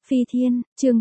Phi Thiên, chương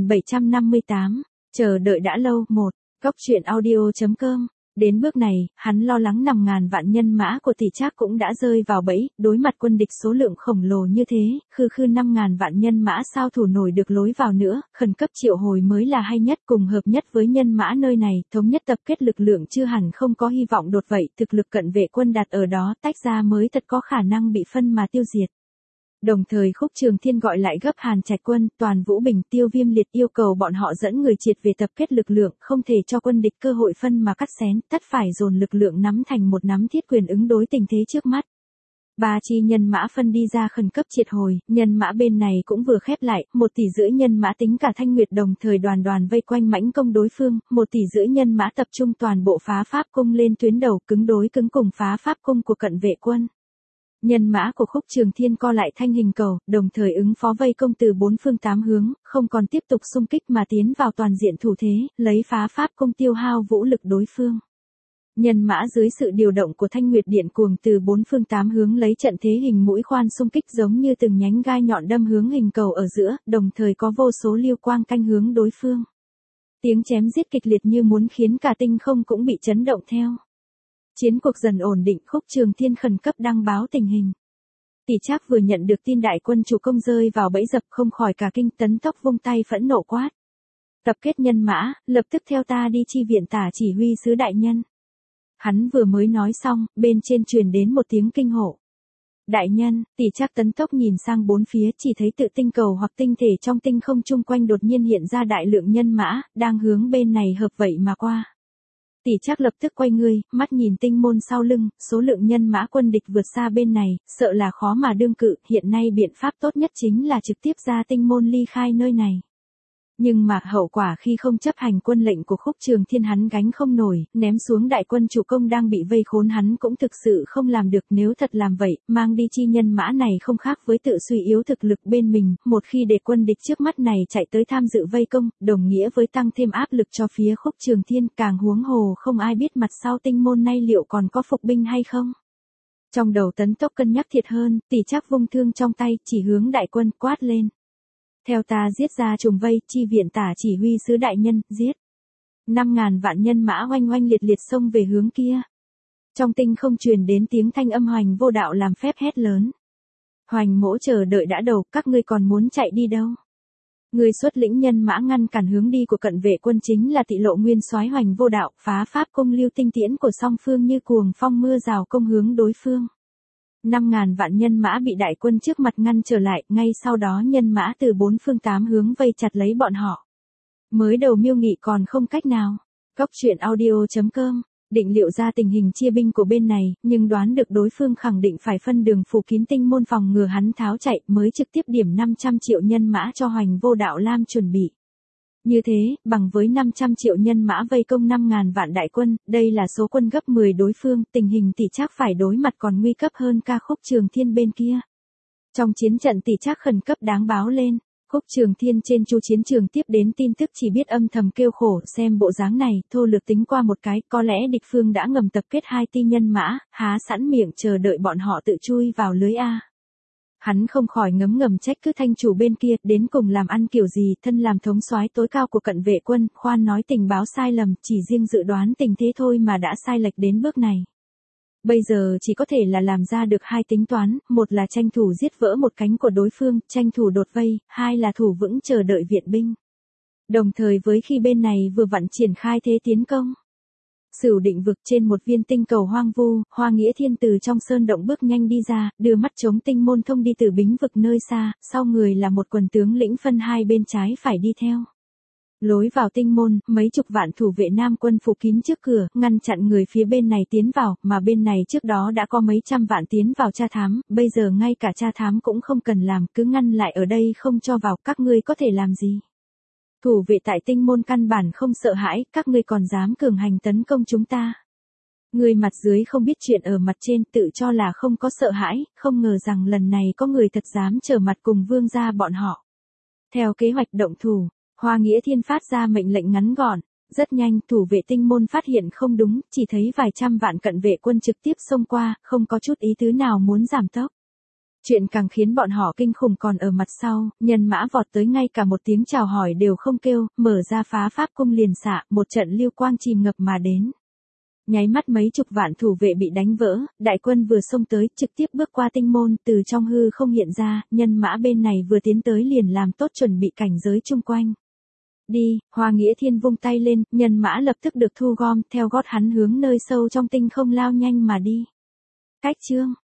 3758, chờ đợi đã lâu, Góc truyện audio.com. Đến bước này, hắn lo lắng 5.000 vạn nhân mã của Tỷ Trác cũng đã rơi vào bẫy, đối mặt quân địch số lượng khổng lồ như thế, khư 5.000 vạn nhân mã sao thủ nổi được lối vào nữa, khẩn cấp triệu hồi mới là hay nhất, cùng hợp nhất với nhân mã nơi này, thống nhất tập kết lực lượng chưa hẳn không có hy vọng đột vậy, thực lực cận vệ quân đặt ở đó, tách ra mới thật có khả năng bị phân mà tiêu diệt. Đồng thời Khúc Trường Thiên gọi lại gấp Hàn Trạch Quân, Toàn Vũ Bình, Tiêu Viêm Liệt yêu cầu bọn họ dẫn người triệt về tập kết lực lượng, không thể cho quân địch cơ hội phân mà cắt xén, tất phải dồn lực lượng nắm thành một nắm thiết quyền ứng đối tình thế trước mắt. Ba chi nhân mã phân đi ra khẩn cấp triệt hồi, nhân mã bên này cũng vừa khép lại, 1,5 tỷ nhân mã tính cả Thanh Nguyệt đồng thời đoàn vây quanh mãnh công đối phương, 1,5 tỷ nhân mã tập trung toàn bộ phá pháp cung lên tuyến đầu cứng đối cứng cùng phá pháp cung của cận vệ quân. Nhân mã của Khúc Trường Thiên co lại thanh hình cầu, đồng thời ứng phó vây công từ 4 phương 8 hướng, không còn tiếp tục xung kích mà tiến vào toàn diện thủ thế, lấy phá pháp cung tiêu hao vũ lực đối phương. Nhân mã dưới sự điều động của Thanh Nguyệt Điện cuồng từ 4 phương 8 hướng lấy trận thế hình mũi khoan xung kích giống như từng nhánh gai nhọn đâm hướng hình cầu ở giữa, đồng thời có vô số lưu quang canh hướng đối phương. Tiếng chém giết kịch liệt như muốn khiến cả tinh không cũng bị chấn động theo. Chiến cuộc dần ổn định, Khúc Trường Thiên khẩn cấp đăng báo tình hình. Tỷ Trác vừa nhận được tin đại quân chủ công rơi vào bẫy dập không khỏi cả kinh, tấn tốc vung tay phẫn nộ quát. Tập kết nhân mã, lập tức theo ta đi chi viện Tả chỉ huy sứ đại nhân. Hắn vừa mới nói xong, bên trên truyền đến một tiếng kinh hổ. Đại nhân, Tỷ Trác tấn tốc nhìn sang bốn phía, chỉ thấy tự tinh cầu hoặc tinh thể trong tinh không chung quanh đột nhiên hiện ra đại lượng nhân mã, đang hướng bên này hợp vậy mà qua. Tỷ Trác lập tức quay người, mắt nhìn tinh môn sau lưng, số lượng nhân mã quân địch vượt xa bên này, sợ là khó mà đương cự, hiện nay biện pháp tốt nhất chính là trực tiếp ra tinh môn ly khai nơi này. Nhưng mà hậu quả khi không chấp hành quân lệnh của Khúc Trường Thiên hắn gánh không nổi, ném xuống đại quân chủ công đang bị vây khốn hắn cũng thực sự không làm được, nếu thật làm vậy, mang đi chi nhân mã này không khác với tự suy yếu thực lực bên mình, một khi để quân địch trước mắt này chạy tới tham dự vây công, đồng nghĩa với tăng thêm áp lực cho phía Khúc Trường Thiên, càng huống hồ không ai biết mặt sau tinh môn nay liệu còn có phục binh hay không. Trong đầu tấn tốc cân nhắc thiệt hơn, Tỷ Trác vung thương trong tay, chỉ hướng đại quân quát lên. Theo ta giết ra trùng vây, chi viện Tả chỉ huy sứ đại nhân, giết. 5.000 vạn nhân mã oanh liệt xông về hướng kia. Trong tinh không truyền đến tiếng thanh âm Hoành Vô Đạo làm phép hét lớn. Hoành Mỗ chờ đợi đã đầu, các ngươi còn muốn chạy đi đâu? Người xuất lĩnh nhân mã ngăn cản hướng đi của cận vệ quân chính là Tị Lộ Nguyên Soái Hoành Vô Đạo, phá pháp cung lưu tinh tiễn của song phương như cuồng phong mưa rào công hướng đối phương. 5.000 vạn nhân mã bị đại quân trước mặt ngăn trở lại, ngay sau đó nhân mã từ 4 phương 8 hướng vây chặt lấy bọn họ. Mới đầu Miêu Nghị còn không cách nào. Góc truyện audio.com, định liệu ra tình hình chia binh của bên này, nhưng đoán được đối phương khẳng định phải phân đường phủ kín tinh môn phòng ngừa hắn tháo chạy, mới trực tiếp điểm 500 triệu nhân mã cho Hoành Vô Đạo Lam chuẩn bị. Như thế, bằng với 500 triệu nhân mã vây công 5.000 vạn đại quân, đây là số quân gấp 10 đối phương, tình hình Tỷ Trác phải đối mặt còn nguy cấp hơn ca Khúc Trường Thiên bên kia. Trong chiến trận Tỷ Trác khẩn cấp đáng báo lên, Khúc Trường Thiên trên chu chiến trường tiếp đến tin tức chỉ biết âm thầm kêu khổ, xem bộ dáng này, thô lược tính qua một cái, có lẽ địch phương đã ngầm tập kết 2 ti nhân mã, há sẵn miệng chờ đợi bọn họ tự chui vào lưới A. Hắn không khỏi ngấm trách cứ Thanh chủ bên kia, đến cùng làm ăn kiểu gì, thân làm thống soái tối cao của cận vệ quân, khoan nói tình báo sai lầm, chỉ riêng dự đoán tình thế thôi mà đã sai lệch đến bước này. Bây giờ chỉ có thể là làm ra được 2 tính toán, một là tranh thủ giết vỡ một cánh của đối phương, tranh thủ đột vây, 2 là thủ vững chờ đợi viện binh. Đồng thời với khi bên này vừa vặn triển khai thế tiến công. Sửu Định Vực trên một viên tinh cầu hoang vu, Hoa Nghĩa Thiên từ trong sơn động bước nhanh đi ra, đưa mắt chống tinh môn thông đi từ Bính Vực nơi xa, sau người là một quần tướng lĩnh phân hai bên trái phải đi theo. Lối vào tinh môn, mấy chục vạn thủ vệ Nam quân phủ kín trước cửa, ngăn chặn người phía bên này tiến vào, mà bên này trước đó đã có mấy trăm vạn tiến vào tra thám, bây giờ ngay cả tra thám cũng không cần làm, cứ ngăn lại ở đây không cho vào, các ngươi có thể làm gì? Thủ vệ tại tinh môn căn bản không sợ hãi, các ngươi còn dám cường hành tấn công chúng ta. Người mặt dưới không biết chuyện ở mặt trên, tự cho là không có sợ hãi, không ngờ rằng lần này có người thật dám trở mặt cùng vương gia bọn họ. Theo kế hoạch động thủ, Hoa Nghĩa Thiên phát ra mệnh lệnh ngắn gọn. Rất nhanh, thủ vệ tinh môn phát hiện không đúng, chỉ thấy vài trăm vạn cận vệ quân trực tiếp xông qua, không có chút ý tứ nào muốn giảm tốc. Chuyện càng khiến bọn họ kinh khủng còn ở mặt sau, nhân mã vọt tới ngay cả một tiếng chào hỏi đều không kêu, mở ra phá pháp cung liền xạ, một trận lưu quang chìm ngập mà đến. Nháy mắt mấy chục vạn thủ vệ bị đánh vỡ, đại quân vừa xông tới, trực tiếp bước qua tinh môn, từ trong hư không hiện ra, nhân mã bên này vừa tiến tới liền làm tốt chuẩn bị cảnh giới chung quanh. Đi, Hoa Nghĩa Thiên vung tay lên, nhân mã lập tức được thu gom, theo gót hắn hướng nơi sâu trong tinh không lao nhanh mà đi. Cách chương